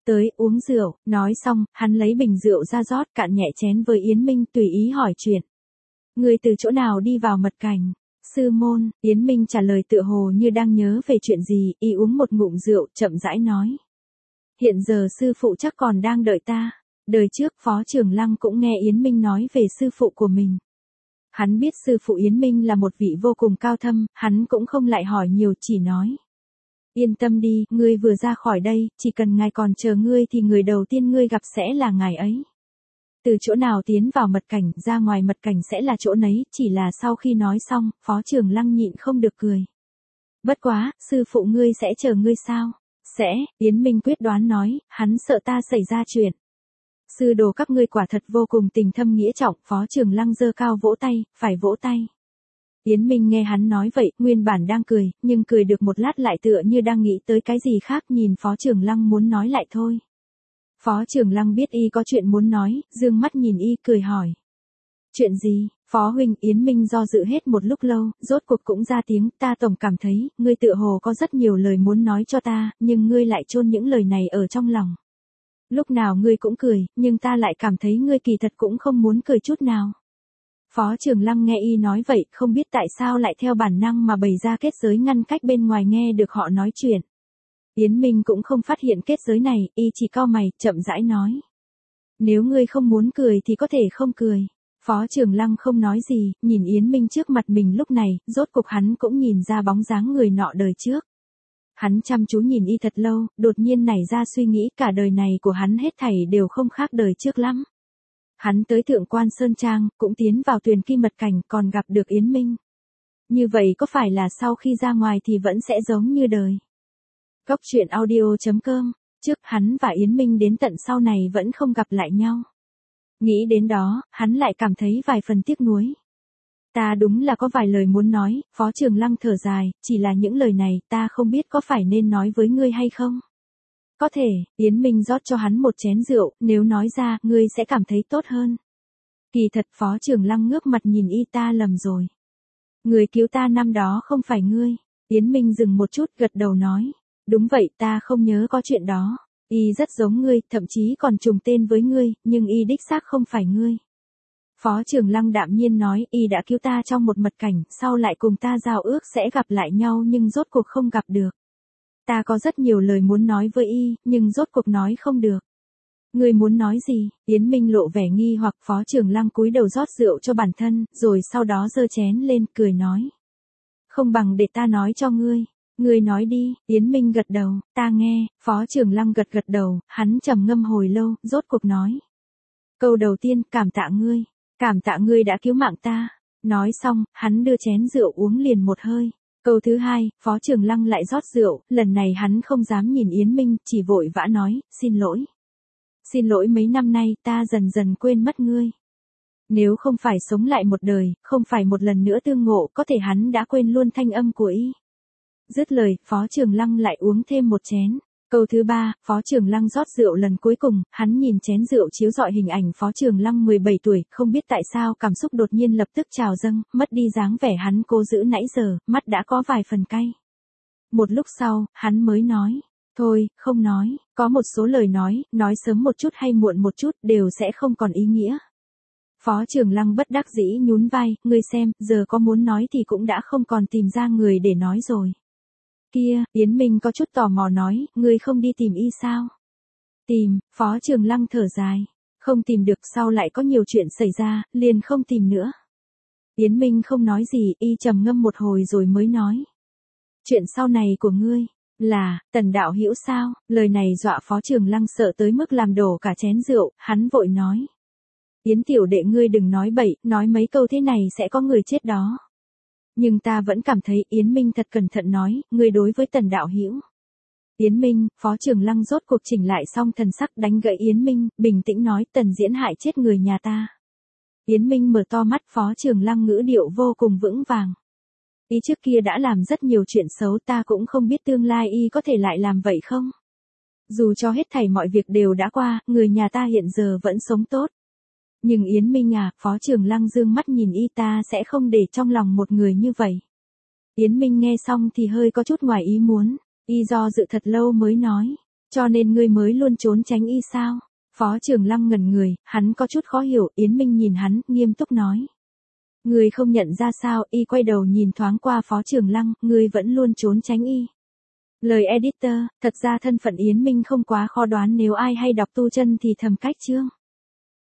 tới, uống rượu, nói xong, hắn lấy bình rượu ra rót cạn nhẹ chén với Yến Minh tùy ý hỏi chuyện. Người từ chỗ nào đi vào mật cảnh? Sư môn, Yến Minh trả lời tựa hồ như đang nhớ về chuyện gì, y uống một ngụm rượu, chậm rãi nói. Hiện giờ sư phụ chắc còn đang đợi ta. Đời trước Phó Trường Lăng cũng nghe Yến Minh nói về sư phụ của mình. Hắn biết sư phụ Yến Minh là một vị vô cùng cao thâm, hắn cũng không lại hỏi nhiều chỉ nói. Yên tâm đi, ngươi vừa ra khỏi đây, chỉ cần ngài còn chờ ngươi thì người đầu tiên ngươi gặp sẽ là ngài ấy. Từ chỗ nào tiến vào mật cảnh, ra ngoài mật cảnh sẽ là chỗ nấy, chỉ là sau khi nói xong, Phó Trường Lăng nhịn không được cười. Bất quá, sư phụ ngươi sẽ chờ ngươi sao? Sẽ, Yến Minh quyết đoán nói, hắn sợ ta xảy ra chuyện. Sư đồ các ngươi quả thật vô cùng tình thâm nghĩa trọng, Phó Trường Lăng giơ cao vỗ tay, phải vỗ tay. Yến Minh nghe hắn nói vậy, nguyên bản đang cười, nhưng cười được một lát lại tựa như đang nghĩ tới cái gì khác, nhìn Phó Trường Lăng muốn nói lại thôi. Phó Trường Lăng biết y có chuyện muốn nói, dương mắt nhìn y cười hỏi. Chuyện gì? Phó huynh, Yến Minh do dự hết một lúc lâu, rốt cuộc cũng ra tiếng, ta tổng cảm thấy, ngươi tựa hồ có rất nhiều lời muốn nói cho ta, nhưng ngươi lại chôn những lời này ở trong lòng. Lúc nào ngươi cũng cười, nhưng ta lại cảm thấy ngươi kỳ thật cũng không muốn cười chút nào. Phó Trường Lăng nghe y nói vậy, không biết tại sao lại theo bản năng mà bày ra kết giới ngăn cách bên ngoài nghe được họ nói chuyện. Yến Minh cũng không phát hiện kết giới này, y chỉ cau mày, chậm rãi nói. Nếu ngươi không muốn cười thì có thể không cười. Phó Trường Lăng không nói gì, nhìn Yến Minh trước mặt mình lúc này, rốt cục hắn cũng nhìn ra bóng dáng người nọ đời trước. Hắn chăm chú nhìn y thật lâu, đột nhiên nảy ra suy nghĩ cả đời này của hắn hết thảy đều không khác đời trước lắm. Hắn tới Thượng Quan Sơn Trang, cũng tiến vào Tuyền Kim mật cảnh, còn gặp được Yến Minh. Như vậy có phải là sau khi ra ngoài thì vẫn sẽ giống như đời? Góc truyện audio.com, trước hắn và Yến Minh đến tận sau này vẫn không gặp lại nhau. Nghĩ đến đó, hắn lại cảm thấy vài phần tiếc nuối. Ta đúng là có vài lời muốn nói, Phó Trường Lăng thở dài, chỉ là những lời này ta không biết có phải nên nói với ngươi hay không. Có thể, Yến Minh rót cho hắn một chén rượu, nếu nói ra, ngươi sẽ cảm thấy tốt hơn. Kỳ thật Phó Trường Lăng ngước mặt nhìn y, ta lầm rồi. Người cứu ta năm đó không phải ngươi. Yến Minh dừng một chút gật đầu nói. Đúng vậy, ta không nhớ có chuyện đó. Y rất giống ngươi, thậm chí còn trùng tên với ngươi, nhưng y đích xác không phải ngươi. Phó Trường Lăng đạm nhiên nói, y đã cứu ta trong một mật cảnh, sau lại cùng ta giao ước sẽ gặp lại nhau nhưng rốt cuộc không gặp được. Ta có rất nhiều lời muốn nói với y, nhưng rốt cuộc nói không được. Ngươi muốn nói gì? Yến Minh lộ vẻ nghi hoặc. Phó Trường Lăng cúi đầu rót rượu cho bản thân, rồi sau đó giơ chén lên, cười nói. Không bằng để ta nói cho ngươi. Ngươi nói đi, Yến Minh gật đầu, ta nghe. Phó Trường Lăng gật đầu, hắn trầm ngâm hồi lâu, rốt cuộc nói. Câu đầu tiên, cảm tạ ngươi đã cứu mạng ta. Nói xong, hắn đưa chén rượu uống liền một hơi. Câu thứ hai, Phó Trường Lăng lại rót rượu, lần này hắn không dám nhìn Yến Minh, chỉ vội vã nói, xin lỗi. Xin lỗi mấy năm nay ta dần dần quên mất ngươi. Nếu không phải sống lại một đời, không phải một lần nữa tương ngộ, có thể hắn đã quên luôn thanh âm của y. Dứt lời, Phó Trường Lăng lại uống thêm một chén. Câu thứ ba, Phó Trường Lăng rót rượu lần cuối cùng, hắn nhìn chén rượu chiếu rọi hình ảnh Phó Trường Lăng 17 tuổi, không biết tại sao cảm xúc đột nhiên lập tức trào dâng, mất đi dáng vẻ hắn cố giữ nãy giờ, mắt đã có vài phần cay. Một lúc sau, hắn mới nói, thôi, không nói, có một số lời nói sớm một chút hay muộn một chút, đều sẽ không còn ý nghĩa. Phó Trường Lăng bất đắc dĩ nhún vai, ngươi xem, giờ có muốn nói thì cũng đã không còn tìm ra người để nói rồi. Kia, Yến Minh có chút tò mò nói, ngươi không đi tìm y sao? Tìm, Phó Trường Lăng thở dài. Không tìm được, sau lại có nhiều chuyện xảy ra, liền không tìm nữa. Yến Minh không nói gì, y trầm ngâm một hồi rồi mới nói. Chuyện sau này của ngươi, là, Tần đạo hữu sao? Lời này dọa Phó Trường Lăng sợ tới mức làm đổ cả chén rượu, hắn vội nói. Yến tiểu đệ ngươi đừng nói bậy, nói mấy câu thế này sẽ có người chết đó. Nhưng ta vẫn cảm thấy, Yến Minh thật cẩn thận nói, ngươi đối với Tần đạo hữu. Yến Minh, Phó Trường Lăng rốt cuộc chỉnh lại xong thần sắc đánh gậy Yến Minh, bình tĩnh nói, Tần diễn hại chết người nhà ta. Yến Minh mở to mắt, Phó Trường Lăng ngữ điệu vô cùng vững vàng. Y trước kia đã làm rất nhiều chuyện xấu, ta cũng không biết tương lai y có thể lại làm vậy không. Dù cho hết thảy mọi việc đều đã qua, người nhà ta hiện giờ vẫn sống tốt. Nhưng Yến Minh à, Phó Trường Lăng dương mắt nhìn y, ta sẽ không để trong lòng một người như vậy. Yến Minh nghe xong thì hơi có chút ngoài ý muốn, y do dự thật lâu mới nói. Cho nên ngươi mới luôn trốn tránh y sao? Phó Trường Lăng ngẩn người, hắn có chút khó hiểu, Yến Minh nhìn hắn, nghiêm túc nói. Ngươi không nhận ra sao? Y quay đầu nhìn thoáng qua Phó Trường Lăng, ngươi vẫn luôn trốn tránh y. Lời editor, thật ra thân phận Yến Minh không quá khó đoán nếu ai hay đọc tu chân thì thầm cách chương.